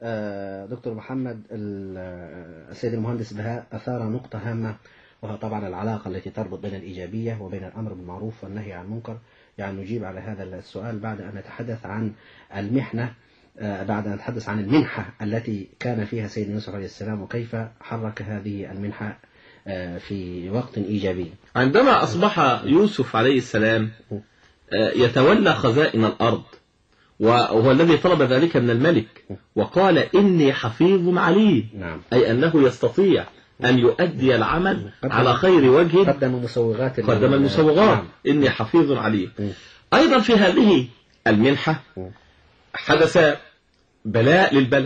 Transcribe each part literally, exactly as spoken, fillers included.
دكتور محمد، السيد المهندس بهاء أثار نقطة هامة، وهو طبعا العلاقة التي تربط بين الإيجابية وبين الأمر بالمعروف والنهي عن المنكر. يعني نجيب على هذا السؤال بعد أن نتحدث عن المحنة، بعد أن نتحدث عن المنحة التي كان فيها سيدنا يوسف عليه السلام، وكيف حرك هذه المنحة في وقت إيجابي. عندما أصبح يوسف عليه السلام يتولى خزائن الأرض، وهو الذي طلب ذلك من الملك، وقال إني حفيظ عليم، نعم. أي أنه يستطيع أن يؤدي العمل على خير وجه. قدم المسوغات قدم المسوغات نعم. إني حفيظ عليم. أيضا في هذه المنحة حدث بلاء للبلد،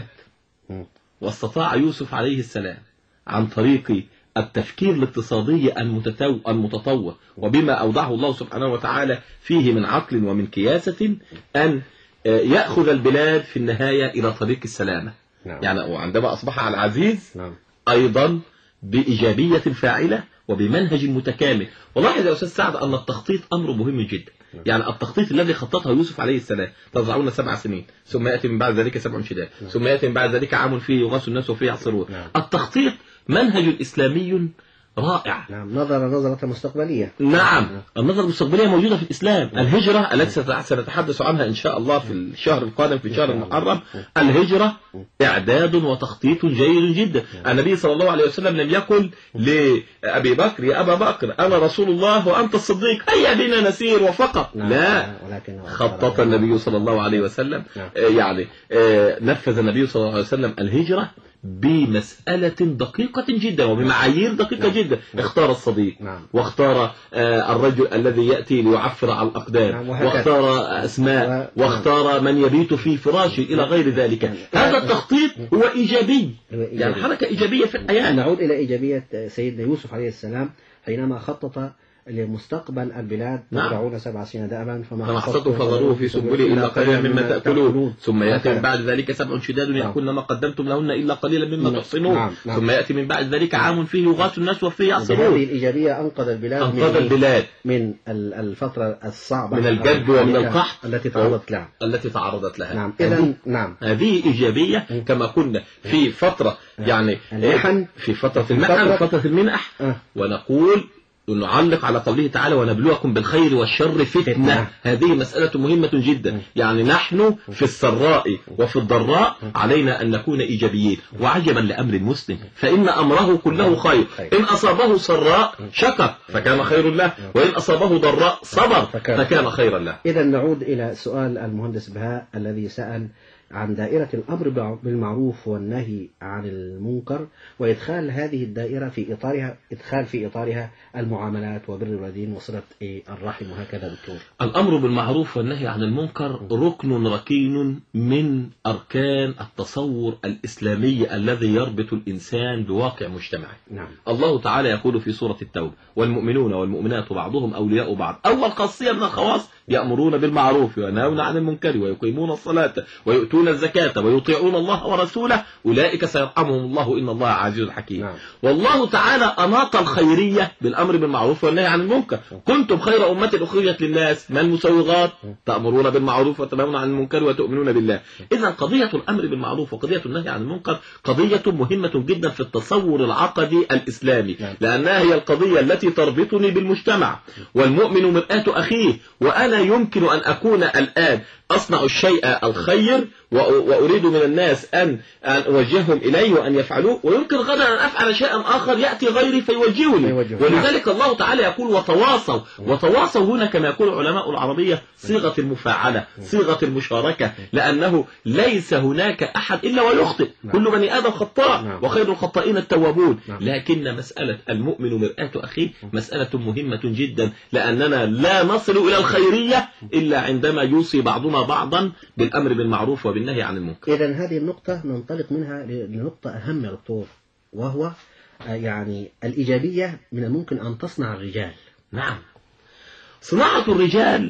واستطاع يوسف عليه السلام عن طريق التفكير الاقتصادي المتطور، وبما أوضعه الله سبحانه وتعالى فيه من عقل ومن كياسة، أن يأخذ البلاد في النهاية إلى طريق السلامة. نعم. يعني وعندما أصبح العزيز نعم. أيضا بإيجابية فاعلة وبمنهج متكامل. ولاحظ يا أستاذ سعد أن التخطيط أمر مهم جدا. نعم. يعني التخطيط الذي خططه يوسف عليه السلام، تزرعون سبع سنين ثم يأتي من بعد ذلك سبع شداد، نعم. ثم يأتي من بعد ذلك عام فيه يغاث الناس وفيه يعصرون. نعم. التخطيط منهج إسلامي رائع. نعم. نظرة نظرة مستقبلية. نعم. النظرة المستقبلية موجودة في الإسلام. الهجرة التي سنتحدث عنها إن شاء الله في الشهر القادم في شهر المحرم، الهجرة إعداد وتخطيط جيد جدا. النبي صلى الله عليه وسلم لم يقل لأبي بكر يا أبا بكر أنا رسول الله وأنت الصديق هيا بنا نسير وفقط. لا، خطط النبي صلى الله عليه وسلم، يعني نفذ النبي صلى الله عليه وسلم الهجرة بمسألة دقيقة جدا وبمعايير دقيقة جدا. اختار الصديق، واختار الرجل الذي يأتي ليعفر على الأقدام، واختار أسماء، واختار من يبيت في فراشه إلى غير ذلك. هذا التخطيط هو إيجابي، يعني حركة إيجابية في الحياة. نعود إلى إيجابية سيدنا يوسف عليه السلام حينما خطط لمستقبل البلاد. تزرعون سبع سنين دأبا فما حصدتم فذروه في سنبله إلا قليلا مما تأكلون، ثم يأتي من بعد ذلك سبع شداد يأكلن ما قدمتم لهن إلا قليلا مما تحصنون. نعم. نعم. ثم يأتي من بعد ذلك عام فيه يغاث الناس وفيه يعصرون. هذه الإيجابية أنقذ البلاد أنقذ البلاد من الفترة الصعبة من الجد ومن القحط التي تعرضت لها التي تعرضت لها. نعم. إذن نعم هذه إيجابية كما كنا في فترة يعني المحن، في فترة المحن وفترة المنح، ونقول نعلق على قوله تعالى ونبلوكم بالخير والشر فتنة. هذه مسألة مهمة جدا. يعني نحن في السراء وفي الضراء علينا أن نكون إيجابيين. وعجبا لأمر المسلم فإن أمره كله خير، إن أصابه سراء شكر فكان خير له، وإن أصابه ضراء صبر فكان خيرا له. إذا نعود إلى سؤال المهندس بهاء الذي سأل عن دائرة الأمر بالمعروف والنهي عن المنكر، وإدخال هذه الدائرة في إطارها إدخال في إطارها المعاملات وبر الوالدين وصلة الرحم وهكذا. دكتور، الأمر بالمعروف والنهي عن المنكر ركن ركين من أركان التصور الإسلامي الذي يربط الإنسان بواقع مجتمعه. نعم. الله تعالى يقول في سورة التوبة والمؤمنون والمؤمنات بعضهم أولياء بعض. أول خاصية من الخواص يأمرون بالمعروف وينهون عن المنكر ويقيمون الصلاة ويؤتون الزكاة ويطيعون الله ورسوله أولئك سيرحمهم الله إن الله عزيز حكيم. نعم. والله تعالى أناط الخيرية بالأمر بالمعروف والنهي عن المنكر. كنتم خير أمة أخرجت للناس، ما المسوغات؟ تأمرون بالمعروف وتنهون عن المنكر وتؤمنون بالله. إذا قضية الأمر بالمعروف وقضية النهي عن المنكر قضية مهمة جدا في التصور العقدي الإسلامي، لأنها هي القضية التي تربطني بالمجتمع. والمؤمن مرآة أخيه، وأنا يمكن أن أكون الآن أصنع الشيء الخير وأريد من الناس أن أوجههم إليه وأن يفعلوه، ويمكن غدا أن أفعل شيئا آخر يأتي غيري فيوجهني. ولذلك الله تعالى يقول وتواصوا. وتواصوا هنا كما يقول علماء العربية صيغة المفاعلة، صيغة المشاركة، لأنه ليس هناك أحد إلا ويخطئ، كل بني آدم خطاء وخير الخطائين التوابون. لكن مسألة المؤمن مرآة أخيه مسألة مهمة جدا، لأننا لا نصل إلى الخيرية إلا عندما يوصي بعضنا بعضا بالأمر بالمعروف وبالنهي عن المنكر. إذن هذه النقطة ننطلق منها لنقطة أهم يا دكتور، وهو يعني الإيجابية من الممكن أن تصنع الرجال. نعم، صناعة الرجال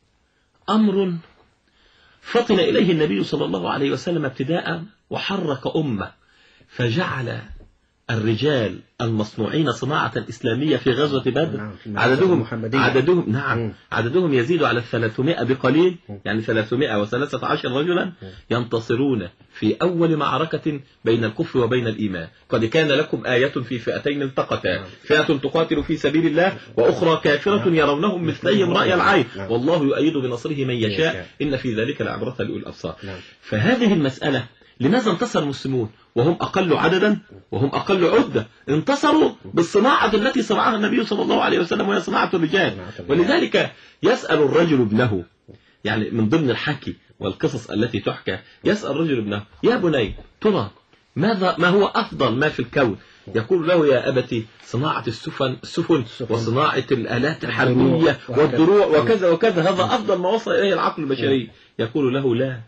أمر فطن إليه النبي صلى الله عليه وسلم ابتداء، وحرك أمة، فجعل الرجال المصنوعين صناعة إسلامية في غزوة بدر نعم. عددهم عددهم نعم م. عددهم يزيد على الثلاثمائة بقليل، يعني ثلاثمائة وثلاثة عشر رجلا ينتصرون في أول معركة بين الكفر وبين الإيمان. قد كان لكم آية في فئتين التقتا، فئة تقاتل في سبيل الله وأخرى كافرة يرونهم مثليهم رأي العين والله يؤيد بنصره من يشاء إن في ذلك لعبرة لأولي الأبصار. فهذه المسألة لماذا انتصر المسلمون وهم أقل عددا وهم أقل عدة؟ انتصروا بالصناعة التي صنعها النبي صلى الله عليه وسلم وهي صناعة الرجال. ولذلك يسأل الرجل ابنه، يعني من ضمن الحكي والقصص التي تحكى، يسأل الرجل ابنه: يا بني ترى ماذا ما هو أفضل ما في الكون؟ يقول له: يا أبتي صناعة السفن السفن وصناعة الآلات الحربية والدروع وكذا وكذا، هذا أفضل ما وصل إليه العقل البشري. يقول له: لا،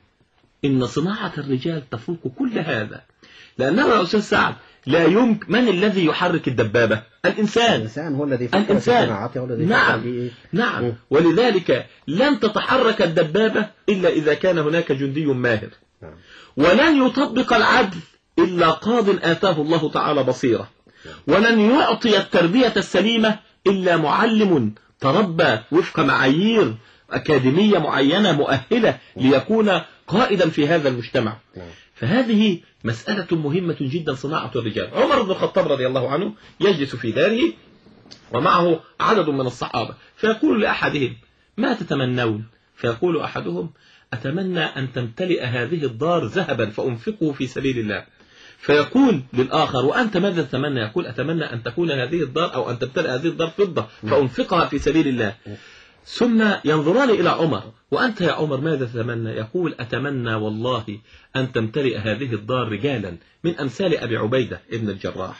إن صناعة الرجال تفوق كل هذا، لأنه يا أستاذ سعد لا يمكن. من الذي يحرك الدبابة؟ الإنسان. الإنسان هو الذي فكر الإنسان. في صناعته، هو الذي نعم فكر نعم م. ولذلك لن تتحرك الدبابة إلا إذا كان هناك جندي ماهر، نعم. ولن يطبق العدل إلا قاض آتاه الله تعالى بصيرة، ولن يعطي التربية السليمة إلا معلم تربى وفق معايير أكاديمية معينة مؤهلة ليكون قائدا في هذا المجتمع. فهذه مسألة مهمة جدا، صناعة الرجال. عمر بن الخطاب رضي الله عنه يجلس في داره ومعه عدد من الصحابة، فيقول لأحدهم: ما تتمنون؟ فيقول أحدهم: أتمنى أن تمتلئ هذه الدار ذهبا فأنفقه في سبيل الله. فيقول للآخر: وأنت ماذا تتمنى؟ يقول: أتمنى أن تكون هذه الدار أو أن تمتلئ هذه الدار فضة فأنفقها في سبيل الله. ثم ينظران إلى عمر: وأنت يا عمر ماذا تتمنى؟ يقول: أتمنى والله أن تمتلئ هذه الدار رجالا من أمثال أبي عبيدة ابن الجراح،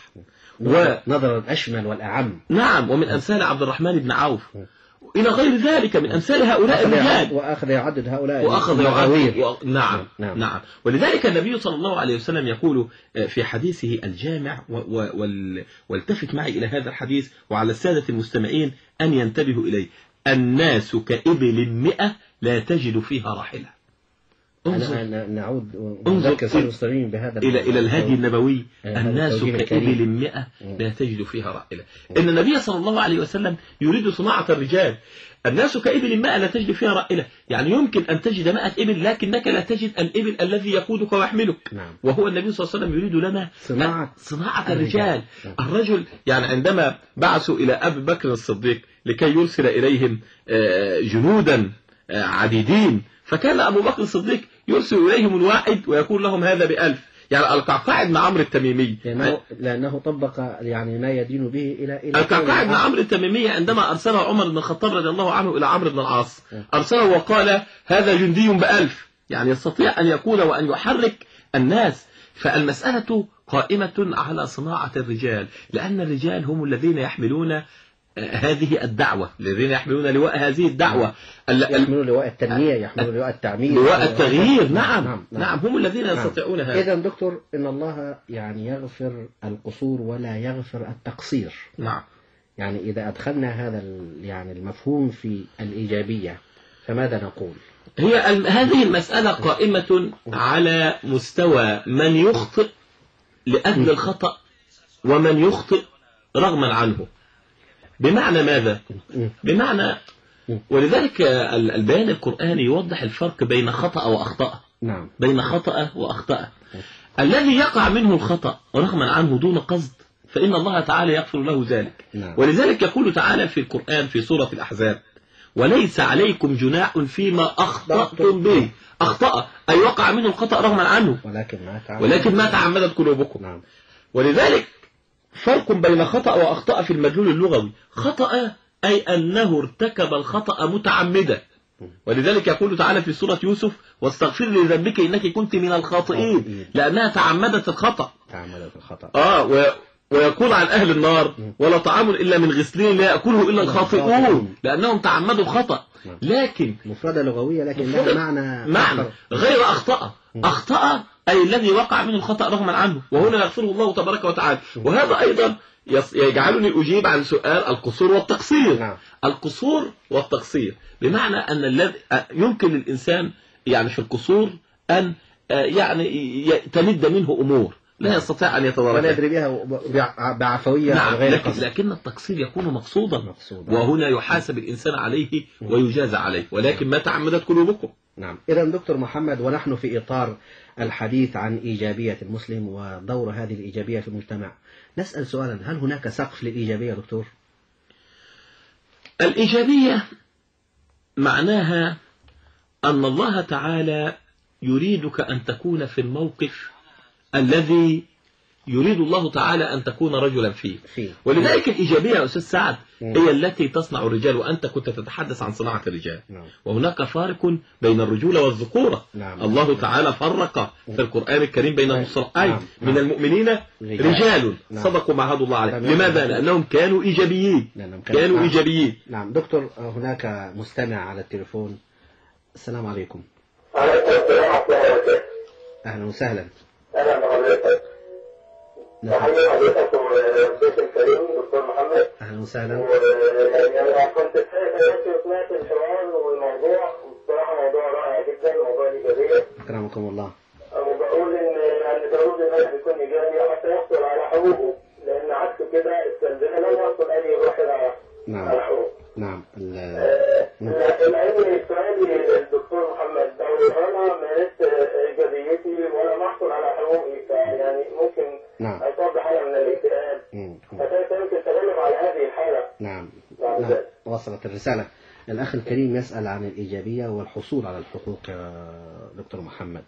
ونظر الأشمل والأعم. نعم، ومن أمثال عبد الرحمن بن عوف، إلى غير ذلك من أمثال هؤلاء الرجال. وأخذ يعدد هؤلاء وأخذ يعدد و... نعم. نعم. نعم ولذلك النبي صلى الله عليه وسلم يقول في حديثه الجامع و... و... وال... والتفت معي إلى هذا الحديث وعلى السادة المستمعين أن ينتبهوا إليه: الناس كإبل مئة لا تجد فيها راحلة. انظر نعود ونذكر المستمعين بهذا إلى إلى الهدي النبوي: الناس كإبل مئة لا تجد فيها راحلة. إن النبي صلى الله عليه وسلم يريد صناعة الرجال. الناس كإبل مئة لا تجد فيها راحلة، يعني يمكن أن تجد مئة إبل لكنك لا تجد الإبل الذي يقودك ويحملك. نعم. وهو النبي صلى الله عليه وسلم يريد لنا صناعة, صناعة الرجال. الرجل يعني عندما بعثوا إلى أبي بكر الصديق لكي يرسل إليهم جنودا عديدين، فكان أبو بكر الصديق يرسل إليهم الواحد ويقول لهم هذا بألف. يعني القعقاع بن عمرو التميمي لأنه, لأنه طبق يعني ما يدين به إلى إلى القعقاع بن عمرو التميمي عندما أرسله عمر بن الخطاب رضي الله عنه إلى عمرو بن العاص، أرسله وقال: هذا جندي بألف، يعني يستطيع أن يكون وأن يحرك الناس. فالمسألة قائمة على صناعة الرجال، لأن الرجال هم الذين يحملون هذه الدعوة، الذين يحملون لواء هذه الدعوة، يحملون لواء التنمية، يحملون لواء التعمير، لواء التغيير. نعم. نعم. نعم هم الذين يستطيعون نعم. هذا. إذا دكتور، إن الله يعني يغفر القصور ولا يغفر التقصير. نعم. يعني إذا أدخلنا هذا يعني المفهوم في الإيجابية فماذا نقول؟ هي هذه المسألة قائمة على مستوى من يخطئ لأجل الخطأ ومن يخطئ رغما عنه. بمعنى ماذا؟ بمعنى ولذلك البيان القرآني يوضح الفرق بين خطأ وأخطأ. نعم. بين خطأ وأخطأ. الذي يقع منه الخطأ رغما عنه دون قصد فإن الله تعالى يغفر له ذلك. نعم. ولذلك يقول تعالى في القرآن في سورة الأحزاب: وليس عليكم جناح فيما أخطأتم به. أخطأ أي وقع منه الخطأ رغما عنه، ولكن ما تعمدت, ولكن ما تعمدت قلوبكم. نعم. ولذلك فرق بين خطأ وأخطأ في المدلول اللغوي. خطأ أي أنه ارتكب الخطأ متعمدا، ولذلك يقول تعالى في سورة يوسف: واستغفر لذنبك إنك كنت من الخاطئين، لأنها تعمدت الخطأ. تعمدت الخطأ. آه و... ويقول عن أهل النار: ولا طعام إلا من غسلين لا يأكله إلا الخاطئون، لأنهم تعمدوا الخطأ. لكن مفردة لغوية لكن لها معنى معنى غير أخطأ. أخطأ أي الذي وقع منه الخطأ رغما عنه، وهنا يغفره الله تبارك وتعالى. وهذا أيضا يجعلني أجيب عن سؤال القصور والتقصير. نعم. القصور والتقصير بمعنى أن الذي يمكن للإنسان يعني في القصور أن يعني تلد منه أمور، لا يستطيع أن يتداركها ولا يدري بها بعفوية نعم. غير لكن, قصد. لكن التقصير يكون مقصودا, مقصودا. وهنا يحاسب الإنسان عليه ويجازى عليه, ولكن ما تعمدت قلوبكم. نعم. إذا دكتور محمد، ونحن في إطار الحديث عن إيجابية المسلم ودور هذه الإيجابية في المجتمع، نسأل سؤالا: هل هناك سقف للإيجابية دكتور؟ الإيجابية معناها أن الله تعالى يريدك أن تكون في الموقف الذي يريد الله تعالى أن تكون رجلا فيه, فيه. ولذلك الإيجابية يا أستاذ سعد هي التي تصنع الرجال, وأنت كنت تتحدث عن صناعة الرجال. نعم. وهناك فارق بين الرجولة والذكورة. نعم. الله تعالى فرق في القرآن الكريم بين المصطلحين. نعم. من المؤمنين رجال, رجال. نعم. صدقوا ما عهدوا الله عليه. نعم. لماذا؟ لأنهم كانوا إيجابيين. نعم. كانوا نعم. إيجابيين. نعم. دكتور، هناك مستمع على التليفون. السلام عليكم. أهلا وسهلا. أهلا بحضرتك. تحية حضرتك والضيف الكريم دكتور محمد. أهلا وسهلا. يعني أنا كنت سمعت الحوار والموضوع، وبصراحة موضوع رائع جدا، موضوع الإيجابية. أكرمكم الله. وبقول إن يعني ضروري الواحد يكون إيجابي حتى يحصل على حقوقه، لأن عكس كده السلبية لن يحصل أي واحد على نعم. على حقوقه. نعم. لكن أي سؤالي الدكتور محمد، أو أنا مارست إيجابيتي وأنا ما أحصل على حقوقي، يعني ممكن نعم. أصاب بحالة من الاكتئاب، فكيف يمكن التغلب على هذه الحالة؟ نعم. نعم. وصلت الرسالة. الأخ الكريم يسأل عن الإيجابية والحصول على الحقوق يا دكتور محمد.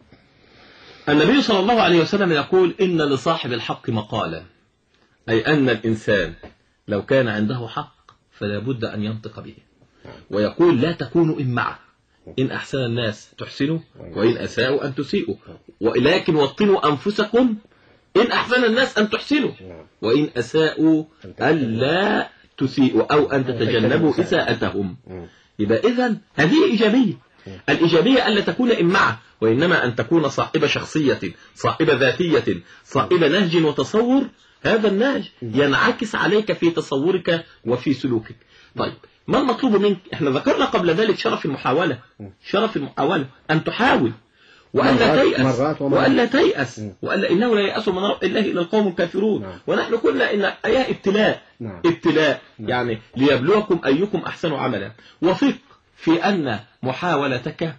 النبي صلى الله عليه وسلم يقول: إن لصاحب الحق مقالا، أي أن الإنسان لو كان عنده حق فلا بد أن ينطق به. ويقول: لا تكونوا إمعة، إن أحسن الناس تحسنوا وإن أساءوا أن تسيئوا، ولكن وطنوا أنفسكم إن أحسن الناس أن تحسنوا وإن أساءوا ألا تسيئوا أو أن تتجنبوا إساءتهم. يبقى إذن هذه إيجابية. الإيجابية ألا تكون إمعة، وإنما أن تكون صاحبة شخصية، صاحبة ذاتية، صاحبة نهج وتصور. هذا النهج ينعكس عليك في تصورك وفي سلوكك. طيب، ما المطلوب منك؟ احنا ذكرنا قبل ذلك شرف المحاولة. شرف المحاولة أن تحاول وألا تيأس وألا تيأس وألا إنه لا يأس من روح الله إلا القوم الكافرون. نعم. ونحن قلنا إن آية ابتلاء. نعم. ابتلاء يعني ليبلوكم أيكم أحسن عملا، وثق في أن محاولتك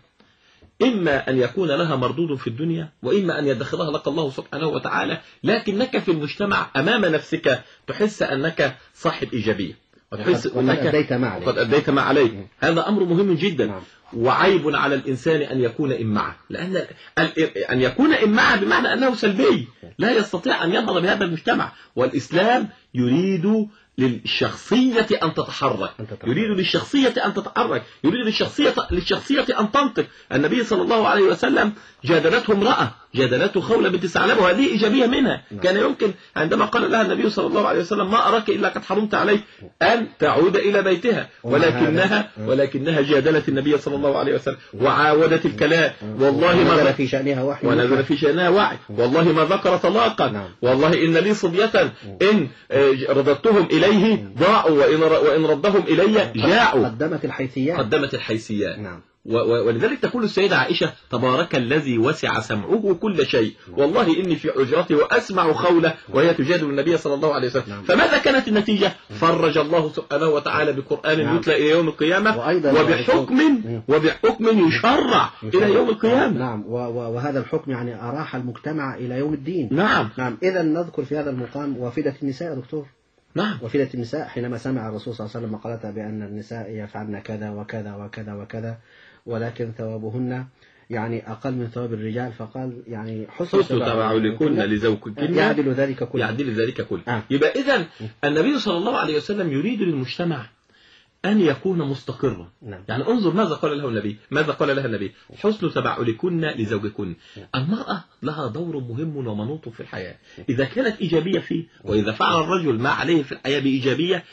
إما أن يكون لها مردود في الدنيا، وإما أن يدخلها لك الله سبحانه وتعالى، لكنك في المجتمع أمام نفسك تحس أنك صاحب إيجابية، وتحس أنك أديت ما عليك. قد أديت ما عليك. هذا أمر مهم جدا. نعم. وعيب على الإنسان أن يكون إمعة، لأن أن يكون إمعة بمعنى أنه سلبي، لا يستطيع أن ينهض بهذا المجتمع. والإسلام يريد للشخصية أن تتحرك، يريد للشخصية أن تتحرك، يريد للشخصية للشخصية أن تنطق. النبي صلى الله عليه وسلم جادلته امرأة، جادلته خولة بنت ثعلبة، وهذه إيجابية منها. كان يمكن عندما قال لها النبي صلى الله عليه وسلم: ما أراك إلا قد حرمت عليك أن تعود إلى بيتها، ولكنها ولكنها جادلت النبي صلى الله عليه وسلم وعاودت الكلام. والله ما نزل في شأنها وحي، ونزل في شأنها وعي. والله ما ذكر طلاقا، والله إن لي صبية إن رددتهم إليه ضاعوا وإن وإن ردهم إلي جاعوا. قدمت الحيثيات، قدمت الحيثيات. نعم. ولذلك تقول السيدة عائشة: تبارك الذي وسع سمعه كل شيء، والله إني في حجرتي وأسمع خولة وهي تجادل النبي صلى الله عليه وسلم. نعم. فماذا كانت النتيجة؟ فرج الله سبحانه وتعالى بقرآن نعم. يتلى إلى يوم القيامة، وبحكم وبحكم يشرع إلى يوم القيامة. نعم. وهذا الحكم يعني أراح المجتمع إلى يوم الدين. نعم. نعم. إذا نذكر في هذا المقام وافدة النساء يا دكتور. نعم. وفدة النساء حينما سمع الرسول صلى الله عليه وسلم مقالتها بأن النساء يفعلن كذا وكذا وكذا وكذا، ولكن ثوابهن يعني أقل من ثواب الرجال، فقال يعني حسن تبعلكن لزوجكن يعدل ذلك كله. يعدل ذلك كله. آه. يبقى إذن النبي صلى الله عليه وسلم يريد للمجتمع أن يكون مستقرا. نعم. يعني انظر ماذا قال له النبي، ماذا قال لها النبي: حسن تبعلكن لزوجكن. المرأة لها دور مهم ومنوط في الحياة. إذا كانت إيجابية فيه، وإذا فعل الرجل ما عليه في الحياة بإيجابية،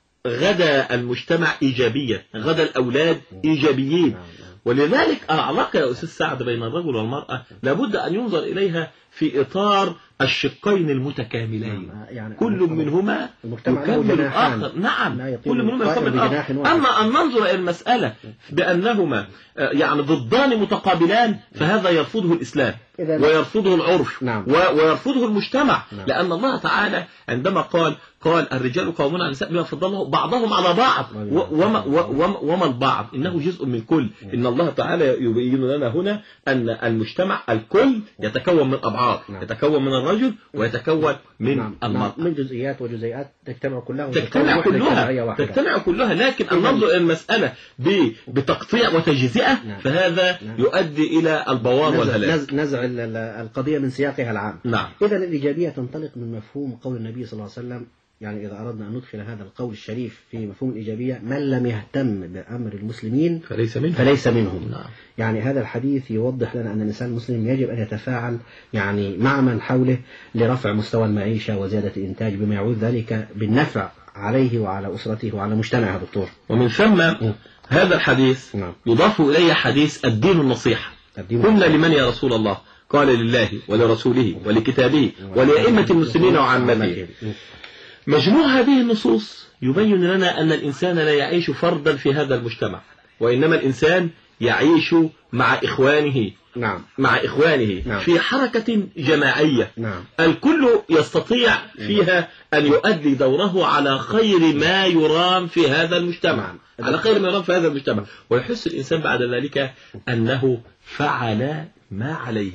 غدا المجتمع إيجابية، غدا الأولاد إيجابيين. ولذلك العلاقة يا أستاذ سعد بين الرجل والمرأة لابد أن ينظر إليها في إطار الشقين المتكاملين، نعم. يعني كل منهما يكمل الآخر. نعم، كل منهما يكمل الآخر. أما أن ننظر إلى المسألة بأنهما يعني ضدان متقابلان فهذا يرفضه الإسلام ويرفضه العرف. نعم. ويرفضه المجتمع. نعم. لأن الله تعالى عندما قال قال الرجال قوامون على النساء بما فضل الله بعضهم على بعض وما, وما, وما البعض إنه جزء من كل. إن الله تعالى يبين لنا هنا أن المجتمع الكل يتكون من أبعاد. نعم. يتكون من الرجل ويتكون من نعم. المرأة، من جزئيات وجزيئات تجتمع كلها تجتمع كلها تجتمع كلها لكن أن ننظر إلى المسألة بتقطيع وتجزئة. نعم. فهذا نعم. يؤدي إلى البوار والهلاك، نزع القضية من سياقها العام. نعم. إذا الإيجابية تنطلق من مفهوم قول النبي صلى الله عليه وسلم. يعني إذا أردنا أن ندخل هذا القول الشريف في مفهوم الإيجابية، من لم يهتم بأمر المسلمين فليس منهم, فليس منهم. نعم. يعني هذا الحديث يوضح لنا أن الإنسان المسلم يجب أن يتفاعل يعني مع من حوله لرفع مستوى المعيشة وزيادة الإنتاج بما يعود ذلك بالنفع عليه وعلى أسرته وعلى مجتمعه. دكتور، ومن ثم م. هذا الحديث نعم. يضاف إليه حديث الدين النصيحة. قلنا لمن يا رسول الله؟ قال لله ولرسوله ولكتابه ولأئمة المسلمين وعامته. مجموع هذه النصوص يبين لنا أن الإنسان لا يعيش فردا في هذا المجتمع، وإنما الإنسان يعيش مع إخوانه. نعم. مع إخوانه. نعم. في حركة جماعية. نعم. الكل يستطيع فيها أن يؤدي دوره على خير ما يرام في هذا المجتمع. نعم. على خير ما يرام في هذا المجتمع، ويحس الإنسان بعد ذلك أنه فعل ما عليه.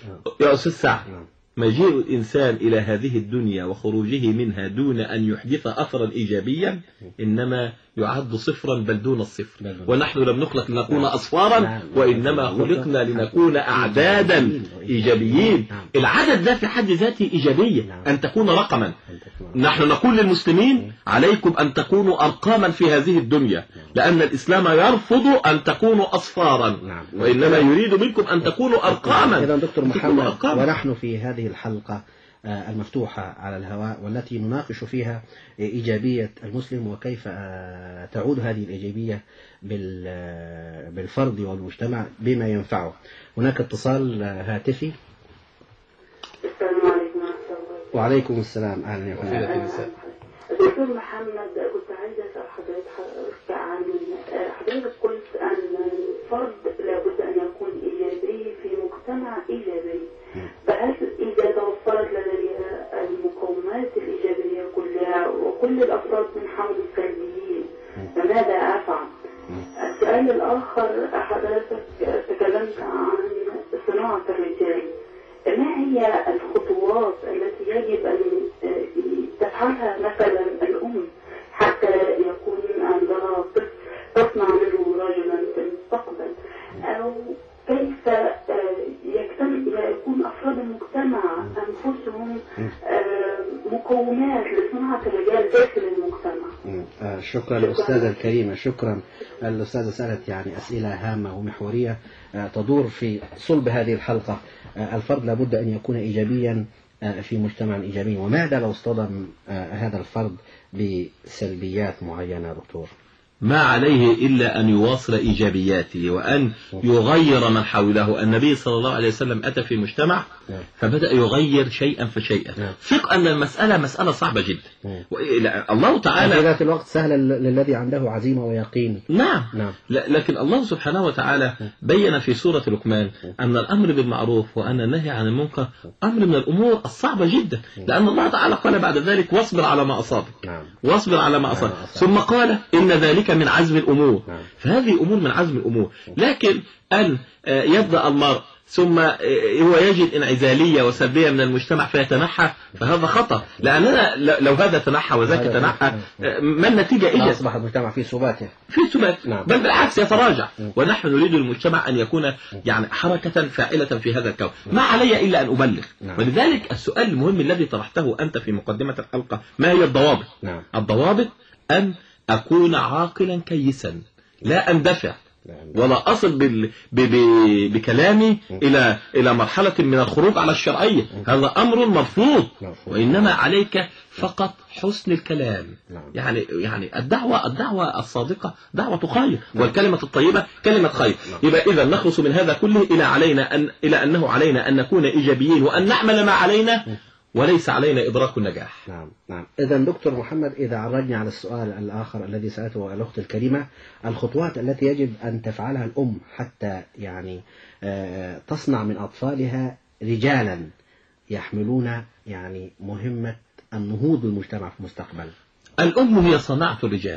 يا أستاذ سعد، مجيء الإنسان إلى هذه الدنيا وخروجه منها دون أن يحدث أثرا إيجابيا إنما يعد صفرا بل دون الصفر. ونحن لم نخلق لنكون أصفارا وإنما خلقنا لنكون أعدادا إيجابيين. العدد ده في حد ذاته إيجابية، أن تكون رقما. نحن نقول للمسلمين عليكم أن تكونوا أرقاما في هذه الدنيا، لأن الإسلام يرفض أن تكونوا أصفارا وإنما يريد منكم أن تكونوا أرقاما. إذا دكتور محمد، ونحن في هذه الحلقة المفتوحة على الهواء والتي نناقش فيها إيجابية المسلم وكيف تعود هذه الإيجابية بالفرد والمجتمع بما ينفعه. هناك اتصال هاتفي. السلام عليكم ورحمة الله. وعليكم السلام. أهلا يا فندم. دكتور محمد، كنت عايزة أسأل حضرتك عن حضرتك قلت أن الفرد لابد أن يكون إيجابي في مجتمع إيجابي، فهل إذا توفرت لديها المقومات الإيجابية كلها وكل الأفراد من حول السلبيين فماذا أفعل؟ السؤال الآخر، حضرتك تكلمت عن صناعة الرجال، ما هي الخطوات التي يجب أن تفعلها مثلا الأم حتى يكون عندها طفل تصنع منه رجلا في المستقبل؟ أو كيف يكون أفراد المجتمع أنفسهم مقومات لصناعة الرجال داخل المجتمع؟ شكرا الأستاذة الكريمة، شكرا. الأستاذة سألت يعني أسئلة هامة ومحورية تدور في صلب هذه الحلقة. الفرد لابد أن يكون إيجابيا في مجتمع إيجابي، وماذا لو اصطدم هذا الفرد بسلبيات معينة دكتور؟ ما عليه إلا أن يواصل إيجابياته وأن يغير من حوله. النبي صلى الله عليه وسلم أتى في مجتمع فبدأ يغير شيئا فشيئا. ثق أن المسألة مسألة صعبة جدا. الله تعالى في ذات الوقت سهلة للذي عنده عزيمة ويقين. نعم, نعم. لكن الله سبحانه وتعالى بين في سورة لقمان أن الأمر بالمعروف وأن النهي عن المنكر أمر من الأمور الصعبة جدا، لأن الله تعالى قال بعد ذلك واصبر على ما أصابك، واصبر على ما أصابك، ثم قال إن ذلك من عزم الأمور. فهذه أمور من عزم الأمور. لكن أن يبدأ المرء ثم هو يجد انعزالية وسلبية من المجتمع فيتنحى، فهذا خطأ، لأننا لو هذا تنحى وذاك تنحى ما النتيجة إذا؟ أصبح المجتمع في سباته في سبات، بل بالعكس يتراجع. ونحن نريد المجتمع أن يكون يعني حركة فاعلة في هذا الكون. ما علي إلا أن أبلغ. ولذلك السؤال المهم الذي طرحته أنت في مقدمة الحلقة، ما هي الضوابط؟ الضوابط أن أكون عاقلا كيسا، لا أندفع ولا أصل بال... ب... ب... بكلامي إلى إلى مرحلة من الخروج على الشرعية. هذا أمر مرفوض، وإنما عليك فقط حسن الكلام. يعني يعني الدعوة الدعوة الصادقة دعوة خير، والكلمة الطيبة كلمة خير. يبقى إذا نخلص من هذا كله إلى علينا أن إلى أنه علينا أن نكون إيجابيين وأن نعمل ما علينا وليس علينا إدراك النجاح. نعم نعم. إذا دكتور محمد، إذا عرجنا على السؤال الآخر الذي سألته الأخت الكريمة، الخطوات التي يجب أن تفعلها الأم حتى يعني تصنع من أطفالها رجالا يحملون يعني مهمة النهوض بالمجتمع في المستقبل. الأم هي صناعة الرجال،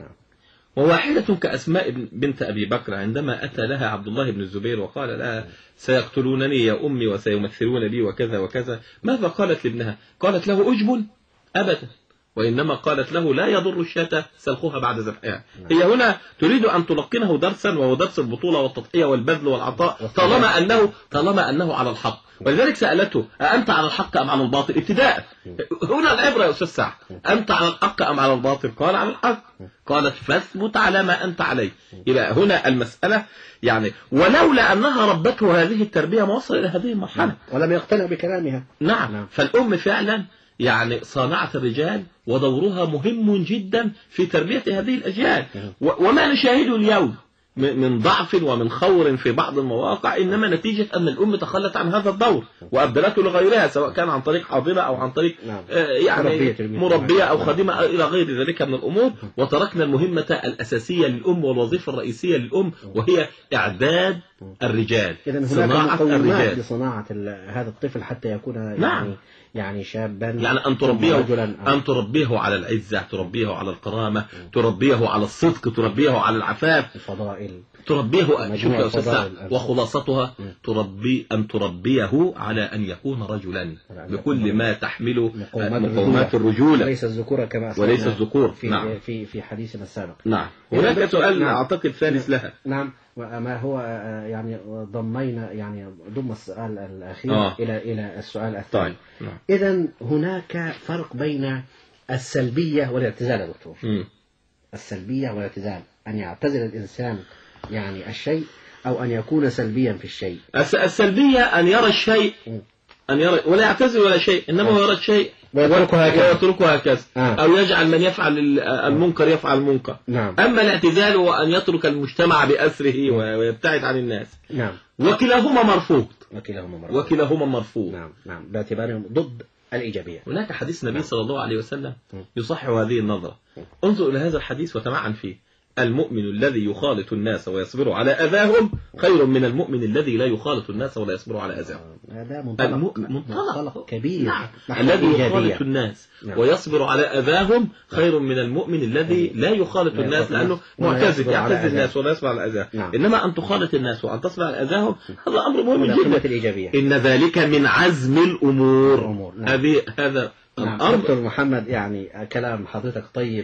وواحدة كأسماء بنت أبي بكر عندما أتى لها عبد الله بن الزبير وقال لها سيقتلونني يا أمي وسيمثلون بي وكذا وكذا، ماذا قالت لابنها؟ قالت له أجبن؟ أبدا، وإنما قالت له لا يضر الشاة سلخها بعد ذبحها. هي هنا تريد أن تلقنه درسا، وهو درس البطولة والتضحية والبذل والعطاء، طالما أنه طالما أنه على الحق. ولذلك سألته أأنت على الحق أم على الباطل؟ ابتداء هنا العبرة يا أستاذ سعد، أنت على الحق أم على الباطل؟ قال على الحق. قالت فاثبت على ما أنت عليه. يبقى هنا المسألة يعني ولولا أنها ربته هذه التربية ما وصل إلى هذه المرحلة، ولم يقتنع بكلامها. نعم, نعم. فالأم فعلا يعني صانعة الرجال، ودورها مهم جدا في تربية هذه الأجيال. وما نشاهده اليوم من ضعف ومن خور في بعض المواقع إنما نتيجة أن الأم تخلت عن هذا الدور وأبدلته لغيرها، سواء كان عن طريق حاضنة أو عن طريق آه يعني مربية أو خادمة إلى غير ذلك من الأمور، وتركنا المهمة الأساسية للأم والوظيفة الرئيسية للأم، وهي إعداد الرجال، صناعة الرجال لصناعة هذا الطفل حتى يكون يعني نعم. يعني شابا، يعني أن تربيه أن تربيه على العزة، تربيه على الكرامة، تربيه على الصدق، تربيه على العفاف، الفضائل، تربيه شوف يا أستاذ، وخلاصتها تربي أن تربيه على أن يكون رجلا بكل ما تحمله مقومات الرجولة، وليس الذكورة كما وليس الذكور في نعم. في في حديثنا السابق. نعم. هناك سؤال نعم. أعتقد ثالث لها. نعم. وما هو يعني ضمينا يعني ضم السؤال الأخير آه. إلى إلى السؤال الثاني. طيب. نعم. إذن هناك فرق بين السلبية والاعتزال يا دكتور. م. السلبية والاعتزال، أن يعتزل الإنسان يعني الشيء، أو أن يكون سلبيا في الشيء. السلبية أن يرى الشيء أن يرى ولا يعتزل ولا شيء، إنما هو يرى الشيء ويتركه هكذا, ويتركه هكذا. آه. أو يجعل من يفعل المنكر يفعل المنكر. نعم. أما الاعتزال هو أن يترك المجتمع بأسره ويبتعد عن الناس. نعم. وكلاهما مرفوض. وكلاهما مرفوض. وكلاهما مرفوض. نعم نعم، باعتبارهم ضد الإيجابية. هناك حديث النبي صلى الله عليه وسلم يصحح هذه النظرة. انظر إلى هذا الحديث وتمعن فيه. المؤمن الذي يخالط الناس ويصبر على أذاهم خير من المؤمن الذي لا يخالط الناس ولا يصبر على أذاهم. هذا منطلق, منطلق كبير. نعم. الذي يخالط الناس نعم. ويصبر على أذاهم خير من المؤمن الذي لا يخالط الناس لأنه معتزل يعتزل الناس ولا يصبر على أذاهم. نعم. إنما أن تخالط الناس وأن تصبر على أذاهم هذا أمر مهم جدا. إن ذلك من عزم الأمور. نعم. هذه هذا نعم. دكتور محمد، يعني كلام حضرتك طيب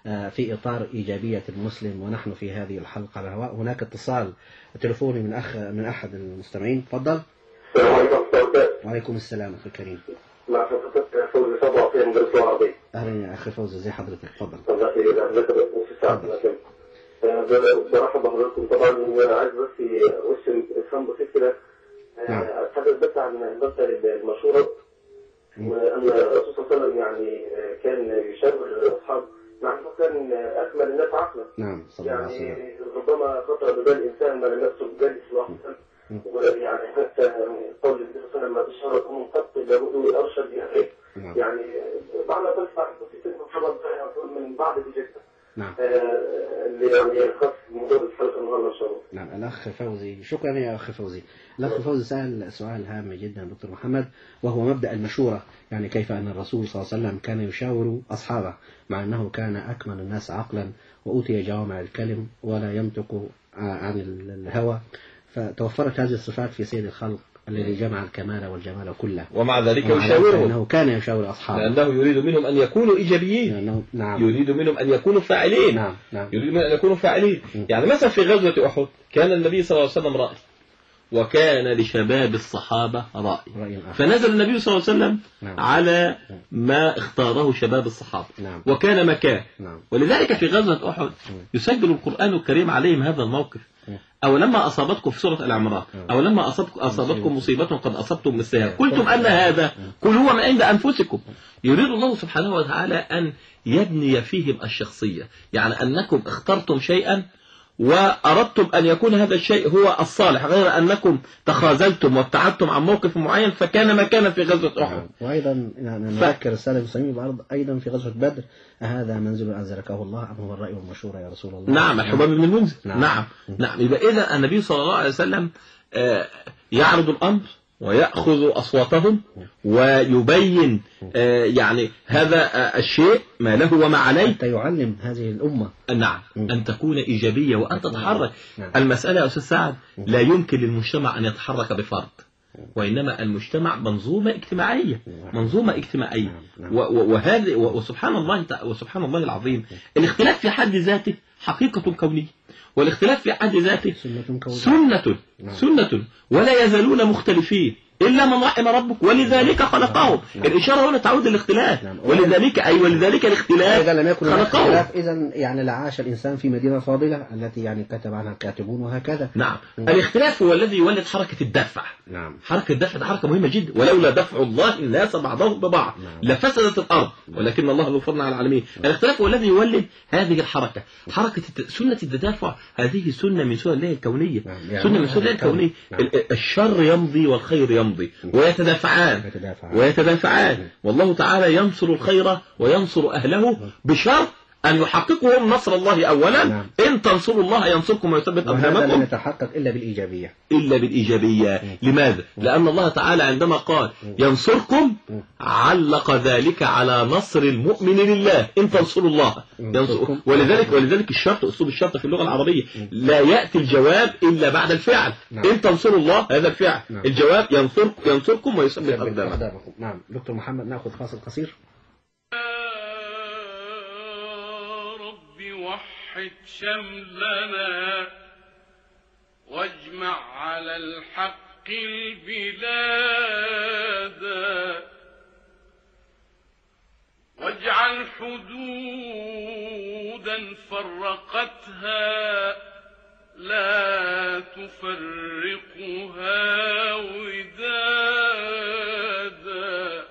في إطار إيجابية المسلم، ونحن في هذه الحلقة على الهواء. هناك اتصال تلفوني من أخ من أحد المستمعين. تفضل. السلام عليكم. وعليكم السلام أخي الكريم. مع حضرتك فوزي صبري في المدرسة العربية. أهلا يا أخي فوزي، زي حضرتك. تفضل. الله يخليك. برحب بحضراتكم. طبعا عايز بس وش إفهام بسيط كده. أتحدث بس عن المسألة المشهورة، وأن الرسول صلى الله عليه وسلم يعني كان يشاور أصحاب مع أنه كان أكمل الناس عقلا. نعم. يعني ربما خطر ببال الإنسان ما لم يكتب ذلك الوقت، ويعني حتى قول النبي صلى الله عليه وسلم ما تشهرت أم قط لابد أرشد يعني نعم. يعني بعد ذلك بسيط محمد من بعض الجدة. نعم. اللي يعني خاص موضوع الحلقة النهارده إن شاء الله. نعم. الأخ فوزي، شكرا يا أخ فوزي. الأخ فوزي سأل سؤال هام جدا دكتور محمد، وهو مبدأ المشورة، يعني كيف أن الرسول صلى الله عليه وسلم كان يشاور أصحابه مع أنه كان أكمل الناس عقلا وأوتي جوامع الكلم ولا ينطق عن الهوى، فتوفرت هذه الصفات في سيد الخلق الذي جمع الكمال والجمال كله، ومع ذلك يشاورهم أنه كان يشاور أصحابه لأنه يريد منهم أن يكونوا إيجابيين. نعم. يريد منهم أن يكونوا فاعلين. نعم. نعم. يريد منهم أن يكونوا فاعلين. يعني مثلا في غزوة أحد كان النبي صلى الله عليه وسلم رأي، وكان لشباب الصحابة رأي، فنزل النبي صلى الله عليه وسلم نعم. على ما اختاره شباب الصحابة. نعم. وكان مكان. نعم. ولذلك في غزوة أحد يسجل القرآن الكريم عليهم هذا الموقف. أو لما أصابتكم في سورة العمران، أو لما أصابتكم مصيبة قد أصبتم مثلها قلتم أن هذا كل هو من عند أنفسكم. يريد الله سبحانه وتعالى أن يبني فيهم الشخصية، يعني أنكم اخترتم شيئا وأردتم أن يكون هذا الشيء هو الصالح، غير أنكم تخاذلتم وابتعدتم عن موقف معين، فكان ما كان في غزوة أحد. وأيضا يعني نذكر السادة المسلمين بأرض أيضا في غزوة بدر، هذا منزل أنزلكه الله أم هو الرأي والمشورة يا رسول الله؟ نعم، الحباب بن المنذر. نعم نعم, نعم. يبقى إذا النبي صلى الله عليه وسلم يعرض الأمر ويأخذ أصواتهم ويبين يعني هذا الشيء ما له وما عليه، حتى يعلم هذه الأمة نعم أن تكون إيجابية وأن تتحرك. المسألة يا أستاذ سعد لا يمكن للمجتمع أن يتحرك بفرد، وإنما المجتمع منظومة اجتماعية، منظومة اجتماعية. وهذه وسبحان الله وسبحان الله العظيم، الاختلاف في حد ذاته حقيقة كونية، والاختلاف في حد ذاته سنة سنة ولا يزالون مختلفين إلا من رحم ربك ولذلك خلقهم. الإشارة هنا تعود للاختلاف، ولذلك أي ولذلك الاختلاف إذا لم يكن خلقهم. إذا يعني لعاش الإنسان في مدينة فاضلة التي يعني كتب عنها الكاتبون وهكذا. نعم. الاختلاف هو الذي يولد حركة الدفع. نعم. حركة الدفع ده حركة مهمة جدا، ولولا دفع الله الناس بعضهم ببعض لفسدت الأرض ولكن الله ذو فضل على العالمين. الاختلاف هو الذي يولد هذه الحركة، حركة سنة التدافع. هذه سنة من سنن الله الكونية، سنة من سنن الله الكونية. الشر يمضي والخير يمضي ويتدافعان ويتدافعان والله تعالى ينصر الخير وينصر أهله بشرط أن يحققهم نصر الله أولا. نعم. إن تنصروا الله ينصركم ويثبت أقدامكم. وهذا لم يتحقق إلا بالإيجابية إلا بالإيجابية. لماذا؟ لأن الله تعالى عندما قال ينصركم علق ذلك على نصر المؤمن لله. إن تنصروا الله ينصركم. ولذلك ولذلك الشرط، أسلوب الشرط في اللغة العربية لا يأتي الجواب إلا بعد الفعل. نعم. إن تنصروا الله هذا الفعل. نعم. الجواب ينصركم ينصركم ويثبت أقدامكم. نعم. دكتور محمد نأخذ فاصل قصير. وحد شملنا واجمع على الحق البلاد، واجعل حدودا فرقتها لا تفرقها ودادا.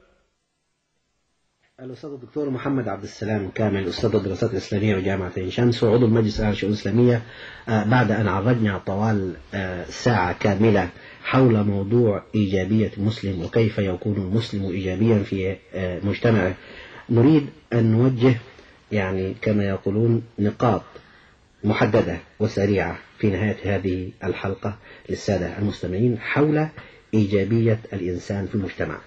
الأستاذ الدكتور محمد عبد السلام كامل، أستاذ الدراسات الإسلامية بجامعة عين شمس وعضو المجلس الأعلى للشؤون الإسلامية، بعد أن عرجنا طوال ساعة كاملة حول موضوع إيجابية المسلم وكيف يكون المسلم إيجابيا في مجتمعه، نريد أن نوجه يعني كما يقولون نقاط محددة وسريعة في نهاية هذه الحلقة للسادة المستمعين حول إيجابية الإنسان في المجتمع.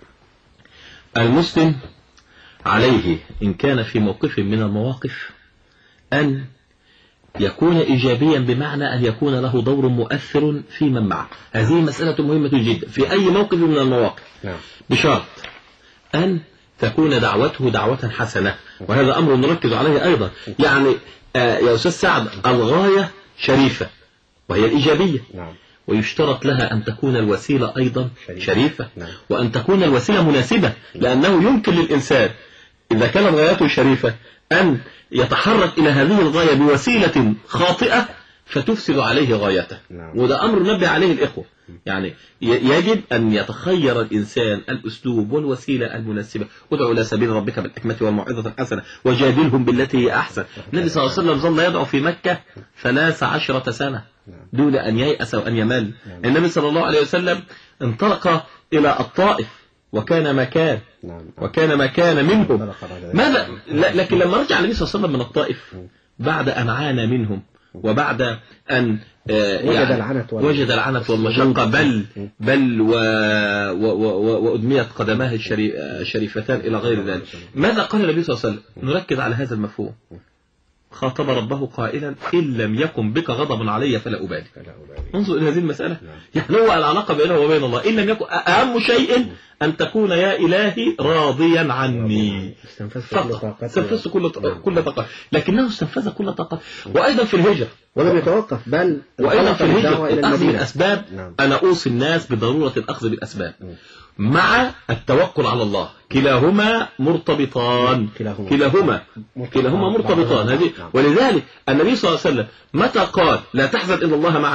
المسلم عليه إن كان في موقف من المواقف أن يكون إيجابيا، بمعنى أن يكون له دور مؤثر في من معه. هذه مسألة مهمة جدا في أي موقف من المواقف، بشرط أن تكون دعوته دعوة حسنة، وهذا أمر نركز عليه أيضا. يعني آه يا أستاذ سعد، الغاية شريفة وهي الإيجابية، ويشترط لها أن تكون الوسيلة أيضا شريفة، وأن تكون الوسيلة مناسبة، لأنه يمكن للإنسان إذا كانت غايته شريفة أن يتحرك إلى هذه الغاية بوسيلة خاطئة فتفسد عليه غايته. وده أمر نبه عليه الإخوة. يعني يجب أن يتخير الإنسان الأسلوب والوسيلة المناسبة. ادعو إلى سبيل ربك بالحكمة والموعظة الحسنة وجادلهم بالتي هي أحسن. النبي صلى الله عليه وسلم ظل يدعو في مكة ثلاث عشرة سنة دون أن ييأس وأن يمل. النبي صلى الله عليه وسلم انطلق إلى الطائف وكان مكان وكان مكان منهم ماذا. لكن لما رجع النبي صلى الله عليه وسلم من الطائف بعد أن عانى منهم وبعد أن وجد يعني العنت وجد العنت والمشقة بل بل و و و وأدميت قدماه الشريفتان إلى غير ذلك، ماذا قال النبي صلى الله عليه وسلم؟ نركز على هذا المفهوم. خاطب ربه قائلا إن لم يكن بك غضب علي فلا أبالي. انظر إلى هذه المسألة. يعني هو العلاقة بينه وبين الله، إن لم يكن أهم شيء أن تكون يا إلهي راضيا عني. استنفذت كل كل طاقة، لكنه استنفذ كل طاقة. وأيضا في الهجرة ولم يتوقف، بل وأيضا في الهجرة الأخذ بالأسباب. أنا أوصي الناس بضرورة الأخذ بالأسباب مع التوكل على الله، كلاهما مرتبطان، كلاهما كلاهما مرتبطان. هذه ولذلك النبي صلى الله عليه وسلم متى قال لا تحزن إن الله معنا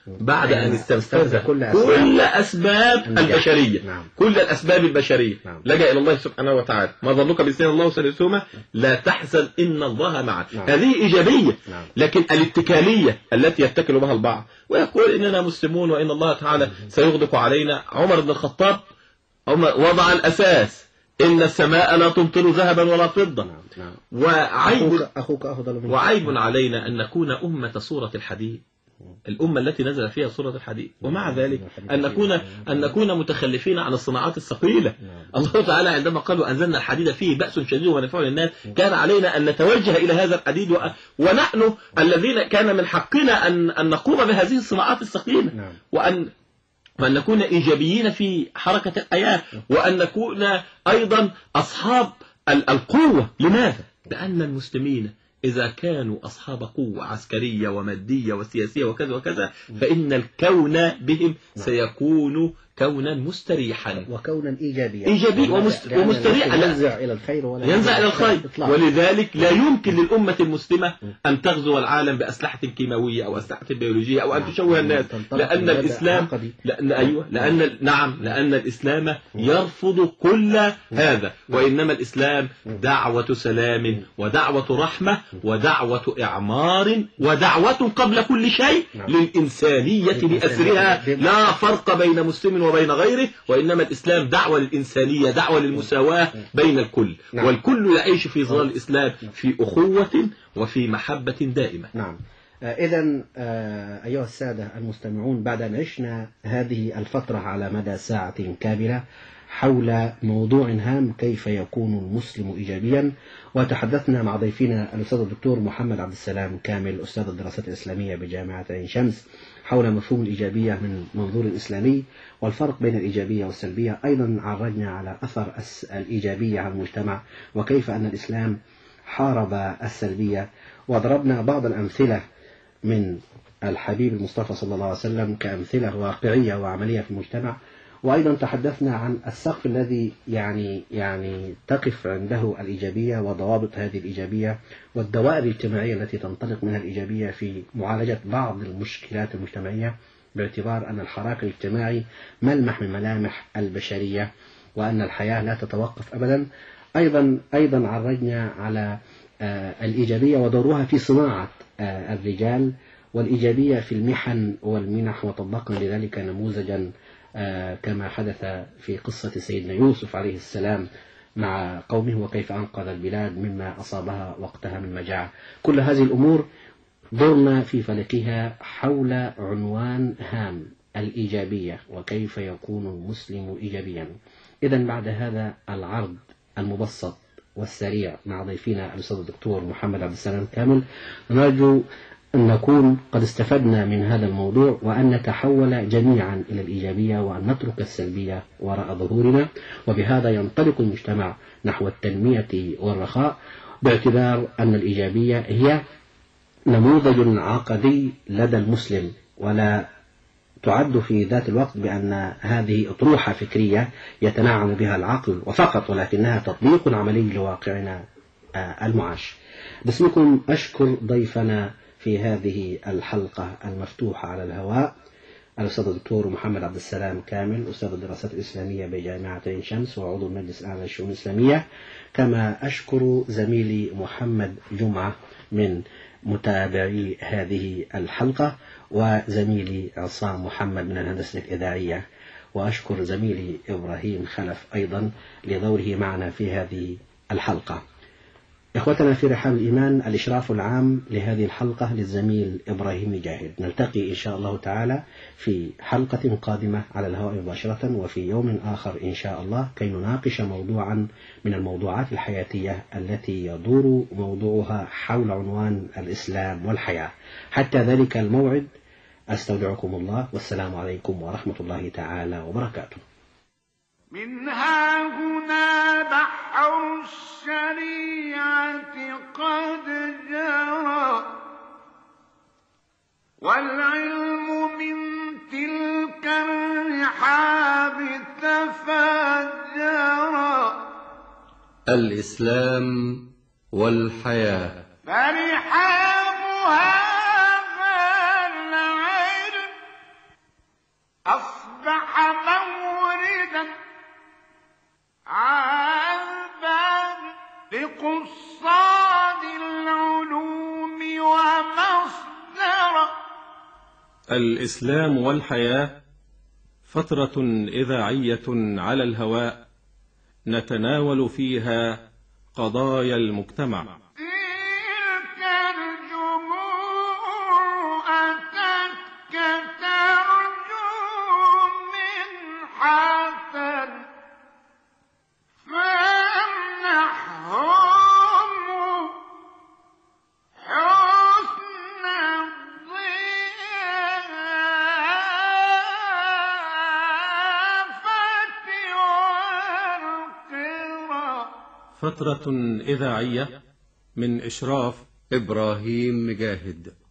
بعد أن يعني استنفذ كل أسباب, كل أسباب البشرية. نعم. كل الأسباب البشرية. نعم. لجأ إلى الله سبحانه وتعالى. ما ظنك باثنين الله ثالثهما لا تحزن إن الله معنا. نعم. هذه إيجابية. نعم. لكن الاتكالية التي يتكل بها البعض ويقول إننا مسلمون وإن الله تعالى سيغدق علينا. عمر بن الخطاب وضع الأساس: إن السماء لا تمطر ذهبا ولا فضة. نعم. نعم. وعيب, أخوك, أخوك أفضل منك. وعيب علينا أن نكون أمة سورة الحديد، الأمة التي نزل فيها سورة الحديد، ومع ذلك أن نكون أن نكون متخلفين عن الصناعات الثقيلة. الله تعالى عندما قال وأنزلنا الحديد فيه بأس شديد ومنفع للناس، كان علينا أن نتوجه إلى هذا الحديد، ونحن الذين كان من حقنا أن أن نقوم بهذه الصناعات الثقيلة، وأن وأن نكون إيجابيين في حركة الحياة، وأن نكون أيضا أصحاب القوة. لماذا؟ لأن المسلمين إذا كانوا أصحاب قوة عسكرية ومادية وسياسية وكذا وكذا، فإن الكون بهم سيكون كونا مستريحا وكونا إيجابيا إيجابي ومست... ومستريحا، ينزع إلى الخير ولا ينزع إلى الخير. ولذلك لا يمكن للأمة المسلمة أن تغزو العالم بأسلحة كيماوية أو أسلحة بيولوجية أو أن تشوه الناس، لأن الإسلام لأن أيوة لأن نعم لأن الإسلام يرفض كل هذا، وإنما الإسلام دعوة سلام ودعوة رحمة ودعوة إعمار ودعوة قبل كل شيء للإنسانية بأسرها، لا فرق بين مسلم وبين غيره، وإنما الإسلام دعوة للإنسانية، دعوة للمساواة بين الكل. نعم. والكل يعيش في ظلال الإسلام في أخوة وفي محبة دائمة. نعم. إذا أيها السادة المستمعون، بعد أن عشنا هذه الفترة على مدى ساعة كاملة حول موضوع هام: كيف يكون المسلم إيجابيا، وتحدثنا مع ضيفنا الأستاذ الدكتور محمد عبد السلام كامل أستاذ الدراسات الإسلامية بجامعة عين شمس حول مفهوم الإيجابية من منظور الإسلامي والفرق بين الإيجابية والسلبية. أيضا عرجنا على أثر الإيجابية على المجتمع وكيف أن الإسلام حارب السلبية، وضربنا بعض الأمثلة من الحبيب المصطفى صلى الله عليه وسلم كأمثلة واقعية وعملية في المجتمع. وأيضا تحدثنا عن السقف الذي يعني يعني تقف عنده الإيجابية وضوابط هذه الإيجابية والدوائر الاجتماعية التي تنطلق منها الإيجابية في معالجة بعض المشكلات المجتمعية، باعتبار أن الحراك الاجتماعي ملمح من ملامح البشرية وأن الحياة لا تتوقف أبدا. أيضا أيضا عرجنا على الإيجابية ودورها في صناعة الرجال والإيجابية في المحن والمنح، وطبقنا لذلك نموذجا كما حدث في قصة سيدنا يوسف عليه السلام مع قومه وكيف أنقذ البلاد مما أصابها وقتها من مجاعة. كل هذه الأمور دورنا في فلكها حول عنوان هام: الإيجابية وكيف يكون المسلم إيجابيا. إذا بعد هذا العرض المبسط والسريع مع ضيفنا الأستاذ الدكتور محمد عبد السلام كامل، نرجو أن نكون قد استفدنا من هذا الموضوع، وأن نتحول جميعا إلى الإيجابية وأن نترك السلبية وراء ظهورنا، وبهذا ينطلق المجتمع نحو التنمية والرخاء، باعتبار أن الإيجابية هي نموذج عقدي لدى المسلم، ولا تعد في ذات الوقت بأن هذه أطروحة فكرية يتنعم بها العقل وفقط، ولكنها تطبيق عملي لواقعنا المعاش. باسمكم أشكر ضيفنا في هذه الحلقة المفتوحة على الهواء الأستاذ الدكتور محمد عبد السلام كامل أستاذ الدراسات الإسلامية بجامعة عين شمس وعضو المجلس الأعلى للشؤون الإسلامية، كما أشكر زميلي محمد جمعة من متابعي هذه الحلقة، وزميلي عصام محمد من الهندسة الإذاعية، وأشكر زميلي إبراهيم خلف أيضا لدوره معنا في هذه الحلقة. إخوتنا في رحاب الإيمان، الإشراف العام لهذه الحلقة للزميل إبراهيم جاهد. نلتقي إن شاء الله تعالى في حلقة قادمة على الهواء مباشرة وفي يوم آخر إن شاء الله، كي نناقش موضوعا من الموضوعات الحياتية التي يدور موضوعها حول عنوان الإسلام والحياة. حتى ذلك الموعد أستودعكم الله، والسلام عليكم ورحمة الله تعالى وبركاته. من ها هنا بحر الشريعة قد جرى، والعلم من تلك الرحاب تفجرا. الإسلام والحياة فرحابها العلم لقصاد العلوم ومصدرا. الإسلام والحياة فترة إذاعية على الهواء نتناول فيها قضايا المجتمع. تلك الجموع أتتك ترجو من حسن فامنحهم حسن الضيافة والقرى. فترة إذاعية من إشراف إبراهيم مجاهد.